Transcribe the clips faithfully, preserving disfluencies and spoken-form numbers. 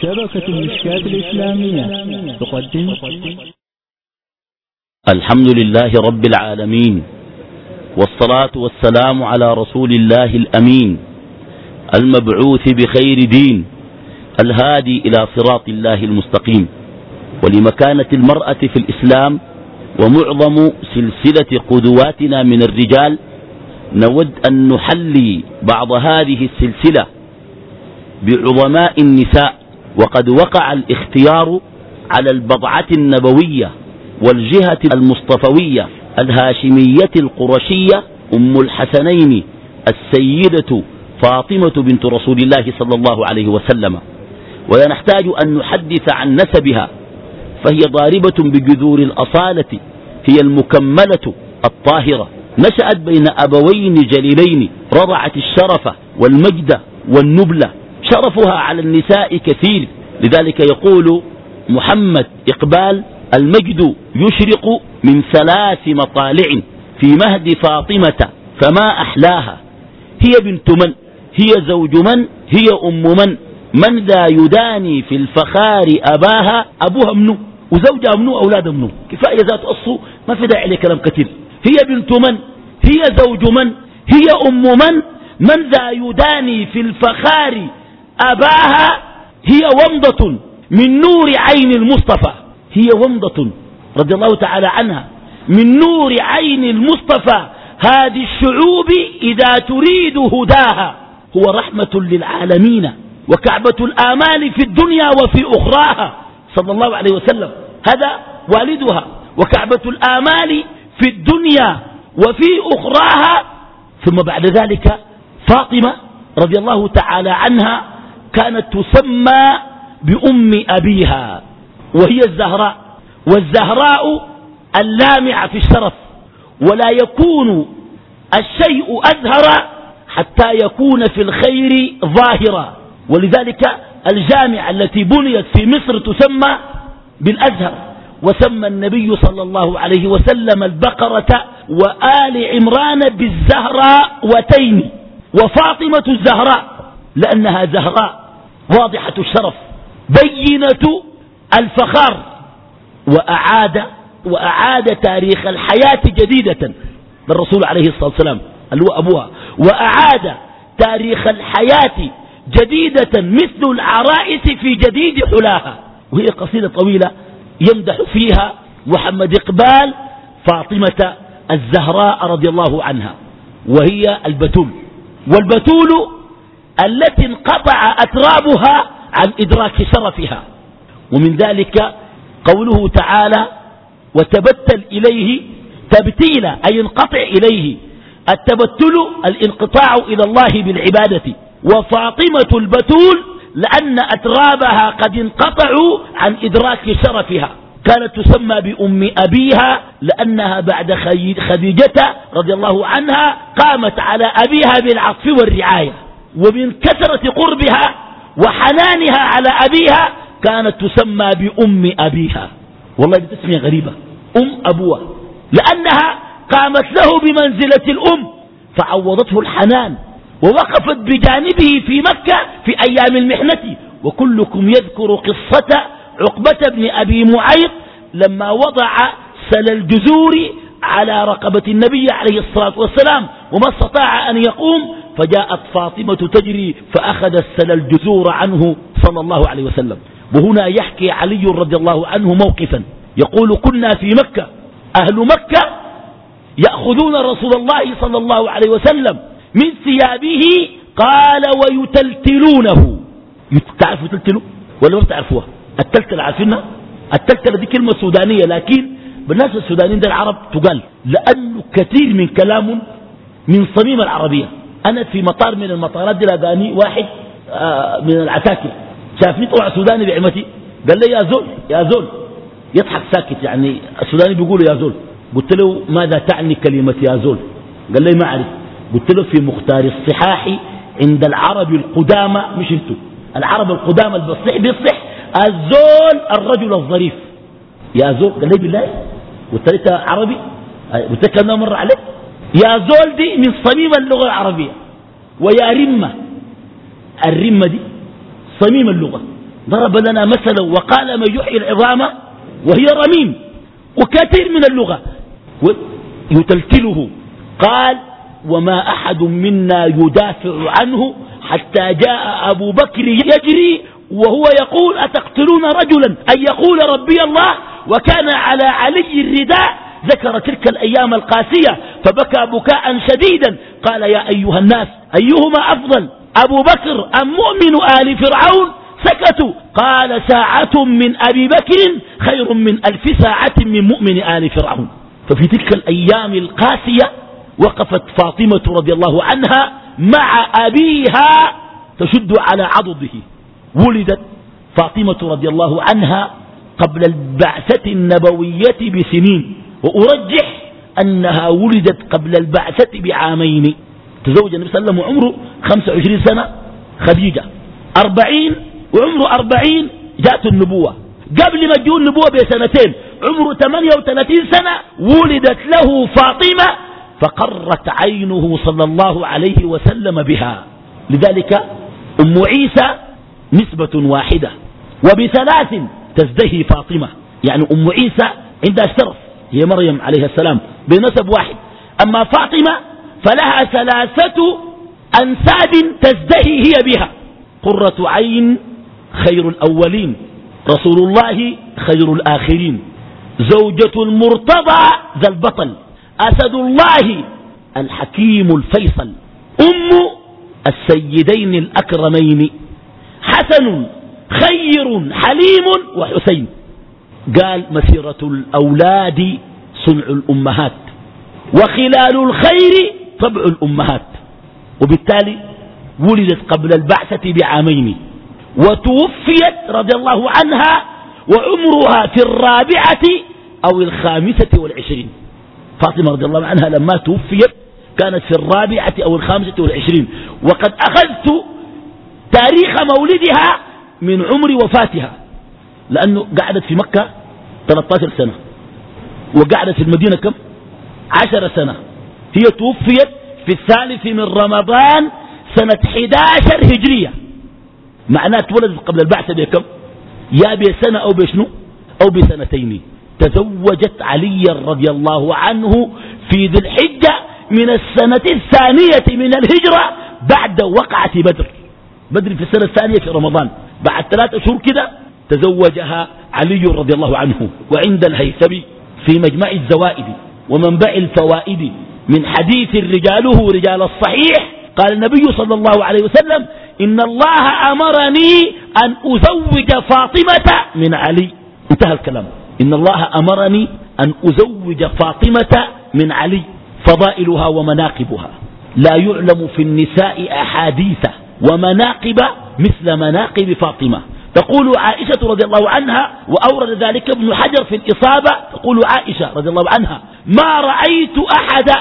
شبكة المشكاة الإسلامية تقدم. الحمد لله رب العالمين، والصلاة والسلام على رسول الله الأمين المبعوث بخير دين الهادي إلى صراط الله المستقيم. ولمكانة المرأة في الإسلام ومعظم سلسلة قدواتنا من الرجال نود أن نحلي بعض هذه السلسلة بعظماء النساء، وقد وقع الاختيار على البضعة النبوية والجهة المصطفوية الهاشمية القرشية أم الحسنين السيدة فاطمة بنت رسول الله صلى الله عليه وسلم، ولا نحتاج أن نحدث عن نسبها، فهي ضاربة بجذور الأصالة، هي المكملة الطاهرة، نشأت بين أبوين جليلين، رضعت الشرف والمجد والنبلة، شرفها على النساء كثير، لذلك يقول محمد إقبال: المجد يشرق من ثلاث مطالع في مهد فاطمة فما أحلاها، هي بنت من، هي زوج من، هي أم من، من ذا يداني في الفخار أباها، أبوها منو وزوجها منو أولاد منو، كفاية ذات أصو ما في داعي لكلام كثير. هي بنت من، هي زوج من، هي أم من، من ذا يداني في الفخار أباها، هي ومضة من نور عين المصطفى، هي ومضة رضي الله تعالى عنها من نور عين المصطفى، هذه الشعوب إذا تريد هداها، هو رحمة للعالمين وكعبة الآمال في الدنيا وفي أخراها صلى الله عليه وسلم، هذا والدها وكعبة الآمال في الدنيا وفي أخراها. ثم بعد ذلك فاطمة رضي الله تعالى عنها كانت تسمى بأم أبيها، وهي الزهراء، والزهراء اللامعة في الشرف، ولا يكون الشيء أزهر حتى يكون في الخير ظاهرا، ولذلك الجامعة التي بنيت في مصر تسمى بالأزهر، وسمى النبي صلى الله عليه وسلم البقرة وآل عمران بالزهراء وتين، وفاطمة الزهراء لأنها زهراء واضحة الشرف بينة الفخار، وأعاد وأعاد تاريخ الحياة جديدة بالرسول عليه الصلاة والسلام اللي هو أبوها، وأعاد تاريخ الحياة جديدة مثل العرائس في جديد حلاها. وهي قصيدة طويلة يمدح فيها محمد إقبال فاطمة الزهراء رضي الله عنها، وهي البتول، والبتول التي انقطع أترابها عن إدراك شرفها، ومن ذلك قوله تعالى: وتبتل إليه تبتيلا، أي انقطع إليه، التبتل الانقطاع إلى الله بالعبادة، وفاطمة البتول لأن أترابها قد انقطعوا عن إدراك شرفها، كانت تسمى بأم أبيها لأنها بعد خديجة رضي الله عنها قامت على أبيها بالعطف والرعاية، ومن كثرة قربها وحنانها على أبيها كانت تسمى بأم أبيها. والله دي تسمية غريبة، أم أبوها، لأنها قامت له بمنزلة الأم فعوضته الحنان، ووقفت بجانبه في مكة في أيام المحنة. وكلكم يذكر قصة عقبة بن أبي معيط لما وضع سل الجزور على رقبة النبي عليه الصلاة والسلام وما استطاع أن يقوم، فجاءت فاطمة تجري فأخذت سل الجزور عنه صلى الله عليه وسلم. وهنا يحكي علي رضي الله عنه موقفا يقول: كنا في مكة، أهل مكة يأخذون رسول الله صلى الله عليه وسلم من ثيابه، قال: ويتلتلونه. تعرفوا تلتلوا ولا ما تعرفوها؟ التلتل عارفينها؟ التلتل دي كلمة سودانية، لكن بالناس السودانيين ده العرب تقال، لأنه كثير من كلام من صميم العربية. أنا في مطار من المطارات دي لقاني واحد آه من العساكر شافني طلع سوداني بعمتي، قال لي: يا زول يا زول، يضحك ساكت، يعني السوداني بيقول يا زول. قلت له: ماذا تعني كلمة يا زول؟ قال لي: ما أعرف. قلت له: في مختار الصحاح عند العرب القدامى، مش انتو، العرب القدامى البصح بيصح الزول الرجل الظريف. يا زول، قال لي: بالله. قلت له: انت عربي؟ قلت له: كم مرة عليك؟ يا زول دي من صميم اللغة العربية. ويا رمة، الرمة دي صميم اللغة، ضرب لنا مثلا وقال من يحيي العظام وهي رميم، وكثير من اللغة يتلتله. قال وما أحد منا يدافع عنه حتى جاء أبو بكر يجري وهو يقول أتقتلون رجلا أن يقول ربي الله وكان على علي الرداء. ذكر تلك الأيام القاسية فبكى بكاء شديدا. قال يا أيها الناس أيهما أفضل أبو بكر أم مؤمن آل فرعون؟ سكتوا. قال ساعة من أبي بكر خير من ألف ساعة من مؤمن آل فرعون. ففي تلك الأيام القاسية وقفت فاطمة رضي الله عنها مع أبيها تشد على عضده. ولدت فاطمة رضي الله عنها قبل البعثة النبوية بسنين، وأرجح أنها ولدت قبل البعثة بعامين. تزوج النبي صلى الله عليه وسلم وعمره خمسة وعشرين سنة، خديجة أربعين وعمره أربعين جاءت النبوة. قبل ما تجون النبوة بسنتين عمره ثمانية وثلاثين سنة ولدت له فاطمة، فقرت عينه صلى الله عليه وسلم بها. لذلك أم عيسى نسبة واحدة، وبثلاث تزدهي فاطمة. يعني أم عيسى عندها الشرف هي مريم عليه السلام بنسب واحد، أما فاطمة فلها ثلاثة أنساب تزدهي هي بها. قرة عين خير الأولين، رسول الله خير الآخرين، زوجة المرتضى ذا البطل، أسد الله الحكيم الفيصل، أم السيدين الأكرمين، حسن خير حليم وحسين. قال مسيرة الأولاد صنع الأمهات وخلال الخير طبع الأمهات. وبالتالي ولدت قبل البعثة بعامين، وتوفيت رضي الله عنها وعمرها في الرابعة أو الخامسة والعشرين. فاطمة رضي الله عنها لما توفيت كانت في الرابعة أو الخامسة والعشرين، وقد أخذت تاريخ مولدها من عمر وفاتها، لأنه قعدت في مكة ثلاثة عشر سنة وقعدت في المدينة كم؟ عشر سنة. هي توفيت في الثالث من رمضان سنة أحد عشر هجرية، معناه اتولدت قبل البعثة بكم؟ يا بسنة أو بشنو أو بسنتين. تزوجت علي رضي الله عنه في ذي الحجة من السنة الثانية من الهجرة بعد وقعة بدر. بدر في السنة الثانية في رمضان، بعد ثلاثة شهور كده تزوجها علي رضي الله عنه. وعند الهيثمي في مجمع الزوائد ومنبع الفوائد من حديث رجاله رجال الصحيح قال النبي صلى الله عليه وسلم إن الله أمرني أن أزوج فاطمة من علي. انتهى الكلام. إن الله أمرني أن أزوج فاطمة من علي. فضائلها ومناقبها لا يعلم في النساء أحاديث ومناقب مثل مناقب فاطمة. تقول عائشة رضي الله عنها، وأورد ذلك ابن حجر في الإصابة، تقول عائشة رضي الله عنها ما رأيت أحد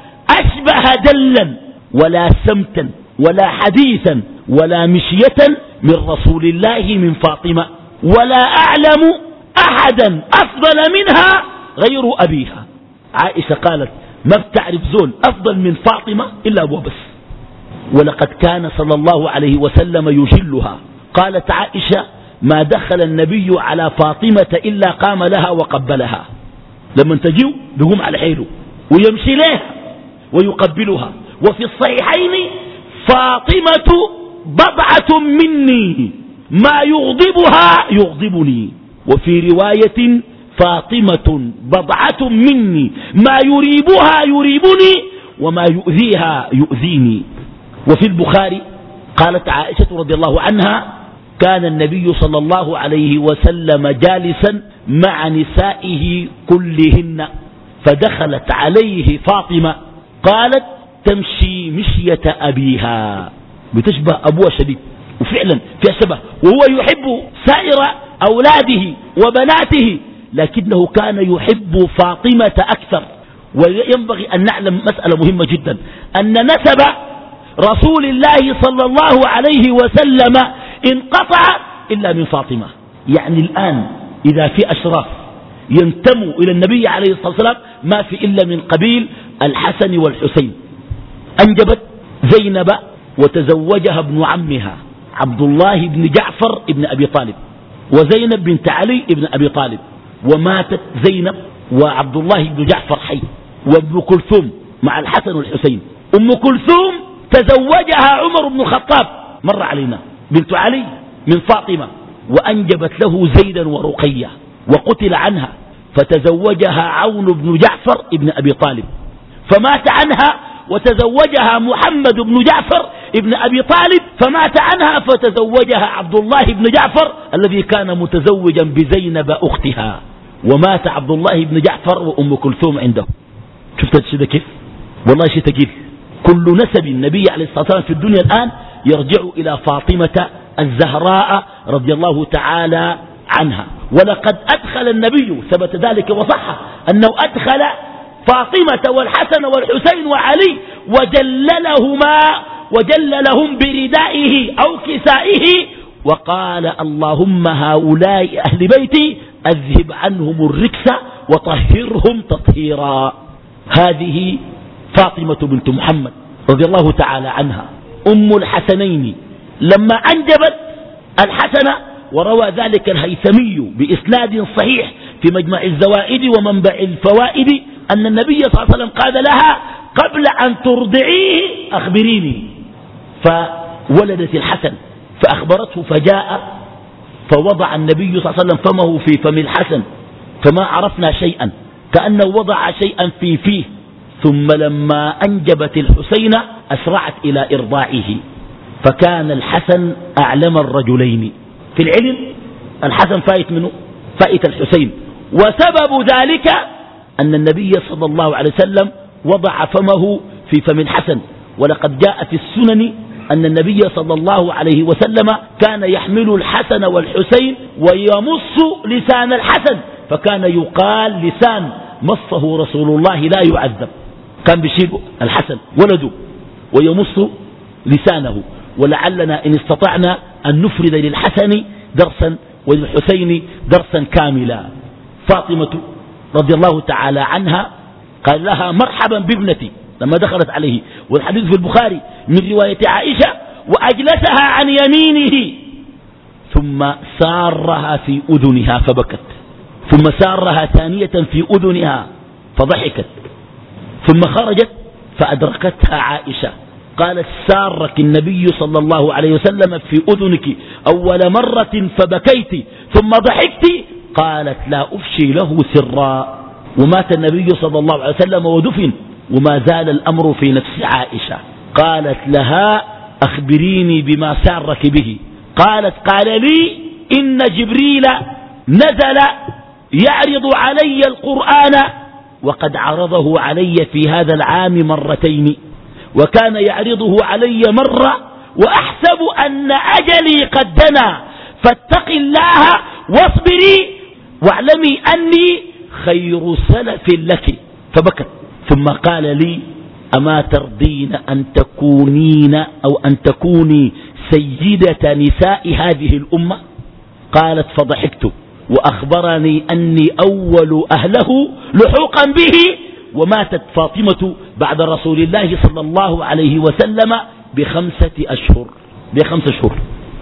أشبه دلا ولا سمتا ولا حديثا ولا مشية من رسول الله من فاطمة، ولا أعلم أحدا أفضل منها غير أبيها. عائشة قالت ما بتعرف زول أفضل من فاطمة إلا أبوها بس، ولقد كان صلى الله عليه وسلم يجلها. قالت عائشة ما دخل النبي على فاطمة إلا قام لها وقبلها. لما تجيو بيقوم على حيله ويمشي لها ويقبلها. وفي الصحيحين فاطمة بضعة مني ما يغضبها يغضبني، وفي رواية فاطمة بضعة مني ما يريبها يريبني وما يؤذيها يؤذيني. وفي البخاري قالت عائشة رضي الله عنها كان النبي صلى الله عليه وسلم جالسا مع نسائه كلهن فدخلت عليه فاطمة قالت تمشي مشية أبيها، بتشبه أبوها شديد، وفعلا فيها شبه، وهو يحب سائر أولاده وبناته لكنه كان يحب فاطمة أكثر. وينبغي أن نعلم مسألة مهمة جدا، أن نسب رسول الله صلى الله عليه وسلم انقطع إلا من فاطمة. يعني الآن إذا في أشراف ينتموا إلى النبي عليه الصلاة والسلام ما في إلا من قبيل الحسن والحسين. أنجبت زينب وتزوجها ابن عمها عبد الله بن جعفر بن أبي طالب وزينب بنت علي بن أبي طالب، وماتت زينب وعبد الله بن جعفر حي، وابن كلثوم مع الحسن والحسين. أم كلثوم تزوجها عمر بن الخطاب مر علينا بنت علي من فاطمة، وأنجبت له زيدا ورقية، وقتل عنها فتزوجها عون بن جعفر ابن أبي طالب، فمات عنها وتزوجها محمد بن جعفر ابن أبي طالب، فمات عنها فتزوجها عبد الله بن جعفر الذي كان متزوجا بزينب أختها، ومات عبد الله بن جعفر وأم كلثوم عنده. شفت الشيء ده كيف؟ والله شيء ثقيل. كل نسب النبي عليه الصلاة والسلام في الدنيا الآن يرجع إلى فاطمة الزهراء رضي الله تعالى عنها. ولقد أدخل النبي، ثبت ذلك وصح أنه أدخل فاطمة والحسن والحسين وعلي وجللهما وجللهم بردائه أو كسائه، وقال اللهم هؤلاء أهل بيتي أذهب عنهم الركس وطهرهم تطهيرا. هذه فاطمة بنت محمد رضي الله تعالى عنها أم الحسنين لما أنجبت الحسن، وروى ذلك الهيثمي بإسناد صحيح في مجمع الزوائد ومنبع الفوائد أن النبي صلى الله عليه وسلم قال لها قبل أن ترضعيه أخبريني، فولدت الحسن فأخبرته، فجاء فوضع النبي صلى الله عليه وسلم فمه في فم الحسن فما عرفنا شيئا، كأنه وضع شيئا في فيه. ثم لما أنجبت الحسين أسرعت إلى إرضاعه، فكان الحسن أعلم الرجلين في العلم. الحسن فايت منه فايت الحسين، وسبب ذلك أن النبي صلى الله عليه وسلم وضع فمه في فم الحسن. ولقد جاء في السنن أن النبي صلى الله عليه وسلم كان يحمل الحسن والحسين ويمص لسان الحسن، فكان يقال لسان مصه رسول الله لا يعذب. كان بيشيل الحسن ولده ويمص لسانه. ولعلنا إن استطعنا أن نفرد للحسن درسا وللحسين درسا كاملا. فاطمة رضي الله تعالى عنها قال لها مرحبا بابنتي لما دخلت عليه، والحديث في البخاري من رواية عائشة، وأجلسها عن يمينه ثم سارها في أذنها فبكت، ثم سارها ثانية في أذنها فضحكت، ثم خرجت فأدركتها عائشة قالت سارك النبي صلى الله عليه وسلم في أذنك أول مرة فبكيت ثم ضحكت، قالت لا أفشي له سرا. ومات النبي صلى الله عليه وسلم ودفن، وما زال الأمر في نفس عائشة. قالت لها أخبريني بما سارك به. قالت قال لي إن جبريل نزل يعرض علي القرآن، وقد عرضه علي في هذا العام مرتين، وكان يعرضه علي مرة وأحسب أن أجلي قد دنا، فاتق الله واصبري واعلمي أني خير سلف لك. فبكت ثم قال لي أما ترضين أن تكونين أو أن تكوني سيدة نساء هذه الأمة؟ قالت فضحكت، وأخبرني أني أول أهله لحوقا به. وماتت فاطمة بعد رسول الله صلى الله عليه وسلم بخمسة أشهر بخمسة أشهر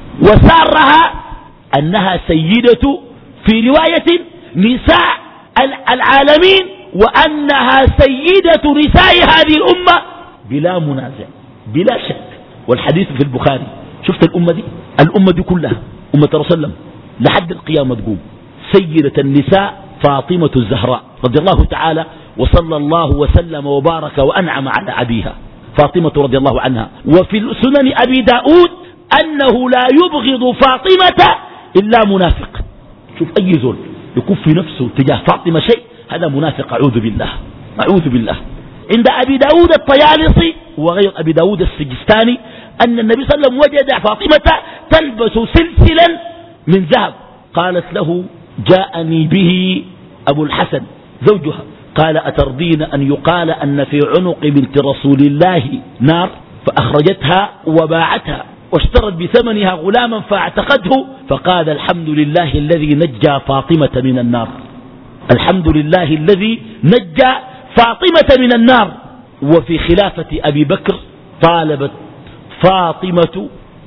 وسارها أنها سيدة في رواية نساء العالمين، وأنها سيدة نساء هذه الأمة بلا منازع بلا شك. والحديث في البخاري. شفت الأمة دي الأمة دي كلها أمة رسول الله لحد القيامة تقوم سيدة النساء فاطمة الزهراء رضي الله تعالى وصلى الله وسلم وبارك وأنعم على أبيها فاطمة رضي الله عنها. وفي سنن أبي داود أنه لا يبغض فاطمة إلا منافق. شوف أي زول يكون في نفسه تجاه فاطمة شيء، هذا منافق أعوذ بالله أعوذ بالله. عند أبي داود الطيالسي وغير أبي داود السجستاني أن النبي صلى الله عليه وسلم وجد فاطمة تلبس سلسلا من ذهب، قالت له جاءني به أبو الحسن زوجها، قال أترضين أن يقال أن في عنق بنت رسول الله نار؟ فأخرجتها وباعتها واشترت بثمنها غلاما فاعتقته، فقال الحمد لله الذي نجى فاطمة من النار، الحمد لله الذي نجى فاطمة من النار. وفي خلافة أبي بكر طالبت فاطمة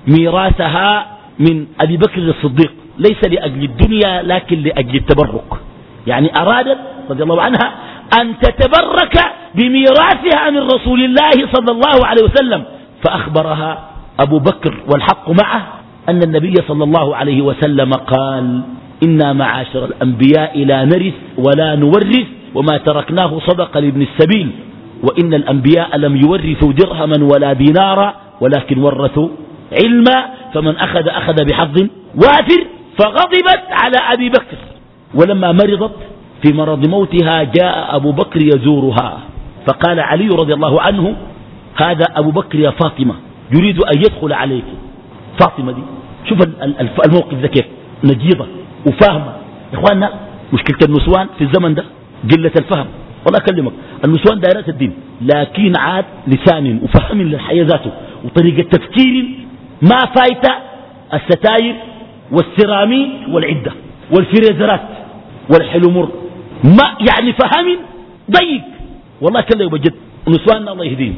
ميراثها من أبي بكر الصديق ليس لأجل الدنيا لكن لأجل التبرك، يعني أرادت رضي الله عنها أن تتبرك بميراثها من رسول الله صلى الله عليه وسلم، فأخبرها أبو بكر والحق معه أن النبي صلى الله عليه وسلم قال: إنا معاشر الأنبياء لا نرث ولا نورث وما تركناه صدق لابن السبيل، وإن الأنبياء لم يورثوا درهما ولا دينارا ولكن ورثوا علما، فمن أخذ أخذ بحظ وافر. فغضبت على أبي بكر، ولما مرضت في مرض موتها جاء أبو بكر يزورها، فقال علي رضي الله عنه: هذا أبو بكر يا فاطمة يريد أن يدخل عليك. فاطمة دي شوف الموقف ذا كيف نجيضة وفاهمة. إخواننا مشكلة النسوان في الزمن ده قلة الفهم، والله أكلمك النسوان دائرات الدين لكن عاد لسان وفهم للحياة ذاته وطريقة تفكير ما فايت الستاير والسيراميك والعدة والفريزرات والحلمر، ما يعني فهم ضيق. والله كله بجد نسواننا الله يهديهم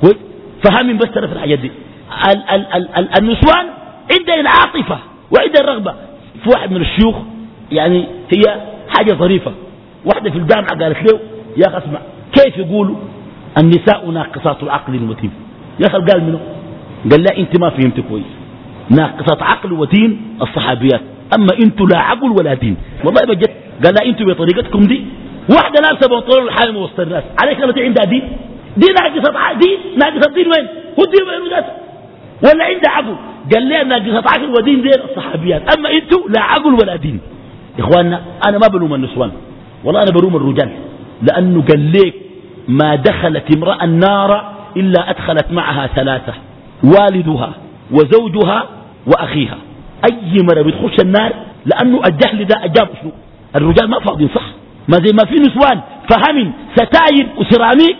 فهم بس ترى في الحاجات دي. ال ال ال ال النسوان عندها العاطفة وعندها الرغبة. في واحد من الشيوخ يعني هي حاجة ظريفة، واحدة في الجامعة قالت له: يا أخي اسمع، كيف يقولوا النساء ناقصات العقل الودين؟ يا أخي قال منه؟ قال لا أنت ما فهمت كويس، ناقصات عقل ودين الصحابيات، أما أنتوا لا عقل ولا دين. والله بجد قال لا أنتوا بطريقتكم دي واحدة لابسة بنطلون الحالم وسط الناس عليك التي عندها دين، دي ناقصة دين، ناقصة دين وين؟ هو الدين وين ذاته؟ ولا عندها عقل؟ قال لي ناقصة عقل ودين دين الصحابيات، أما أنتوا لا عقل ولا دين. إخواننا أنا ما بلوم النسوان، والله أنا بلوم الرجال، لأنه قال ليك ما دخلت امرأة النار إلا أدخلت معها ثلاثة: والدها وزوجها وأخيها. أي مرة بتخش النار لأنه الجهل ده أجاب شنو؟ الرجال ما فاضين صح، ما زي ما في نسوان فهم ستاير وسيراميك،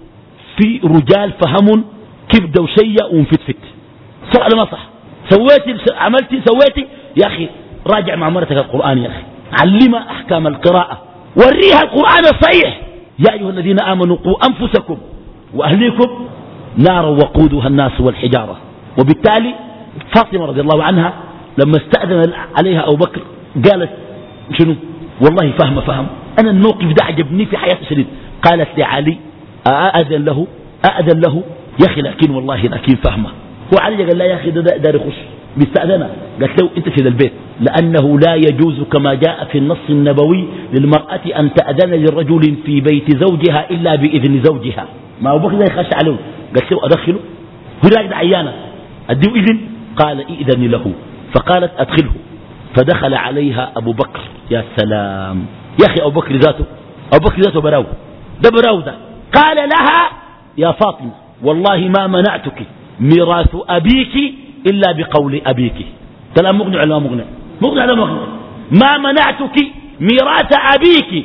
في رجال فهم كبدة وشية ومفتفت. صح ولا ما صح؟ سويتي عملتي سويتي يا أخي راجع مع مرتك القرآن، يا أخي علمها أحكام القراءة، وريها القرآن الصحيح: يا أيها الذين آمنوا قوا أنفسكم وأهليكم نارا وقودها الناس والحجارة. وبالتالي فاطمة رضي الله عنها لما استأذن عليها أبو بكر قالت شنو؟ والله فهم فهم أنا الموقف ده عجبني في حياتي شديد. قالت لعلي: أأذن له أأذن له يا أخي، لكن والله لكن فهمه. هو علي قال لا يا أخي ده دار يخش بيستأذنها. قالت له: أنت في البيت، لأنه لا يجوز كما جاء في النص النبوي للمرأة أن تأذن للرجل في بيت زوجها إلا بإذن زوجها. ما أبو بكر ده يخش عليه. قالت له: أدخله؟ هو راجل عيانة أديه إذن؟ قال: إذن له. فقالت: أدخله. فدخل عليها أبو بكر. يا سلام يا أخي، أبو بكر ذاته أبو بكر ذاته براو ده براو ده. قال لها: يا فاطمة والله ما منعتك ميراث أبيك إلا بقول أبيك. كلام مقنع ولا مقنع؟ مقنع ولا مقنع؟ ما منعتك ميراث أبيك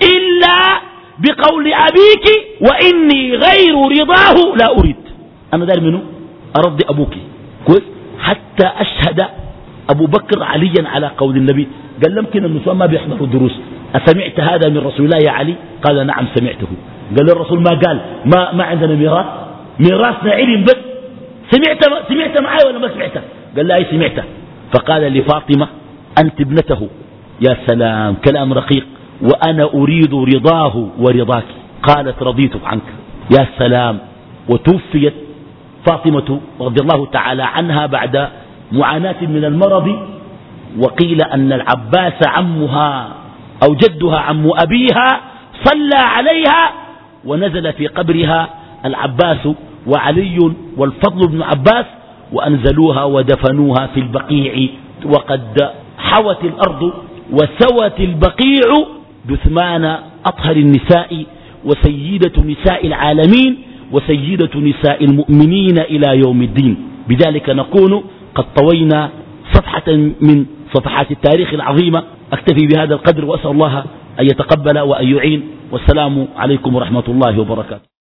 إلا بقول أبيك وإني غير رضاه لا أريد. أنا دار منه أرضي أبوك كويس حتى أشهد أبو بكر عليا على قول النبي. قال: يمكن النسوان ما بيحضروا الدروس، أسمعت هذا من رسول الله يا علي؟ قال: نعم سمعته. قال: الرسول ما قال ما, ما عندنا ميراث؟ ميراثنا علم بس. سمعت سمعت معي ولا ما سمعت؟ قال: لا سمعته. فقال لفاطمة: أنت ابنته. يا سلام كلام رقيق. وأنا أريد رضاه ورضاك. قالت: رضيت عنك. يا سلام. وتوفيت فاطمة رضي الله تعالى عنها بعد معاناة من المرض، وقيل أن العباس عمها أو جدها عم أبيها صلى عليها ونزل في قبرها العباس وعلي والفضل بن عباس وأنزلوها ودفنوها في البقيع. وقد حوت الأرض وسوت البقيع جثمان أطهر النساء وسيدة نساء العالمين وسيدة نساء المؤمنين إلى يوم الدين. بذلك نكون قد طوينا صفحة من صفحات التاريخ العظيمة. أكتفي بهذا القدر وأسأل الله أن يتقبل وأن يعين، والسلام عليكم ورحمة الله وبركاته.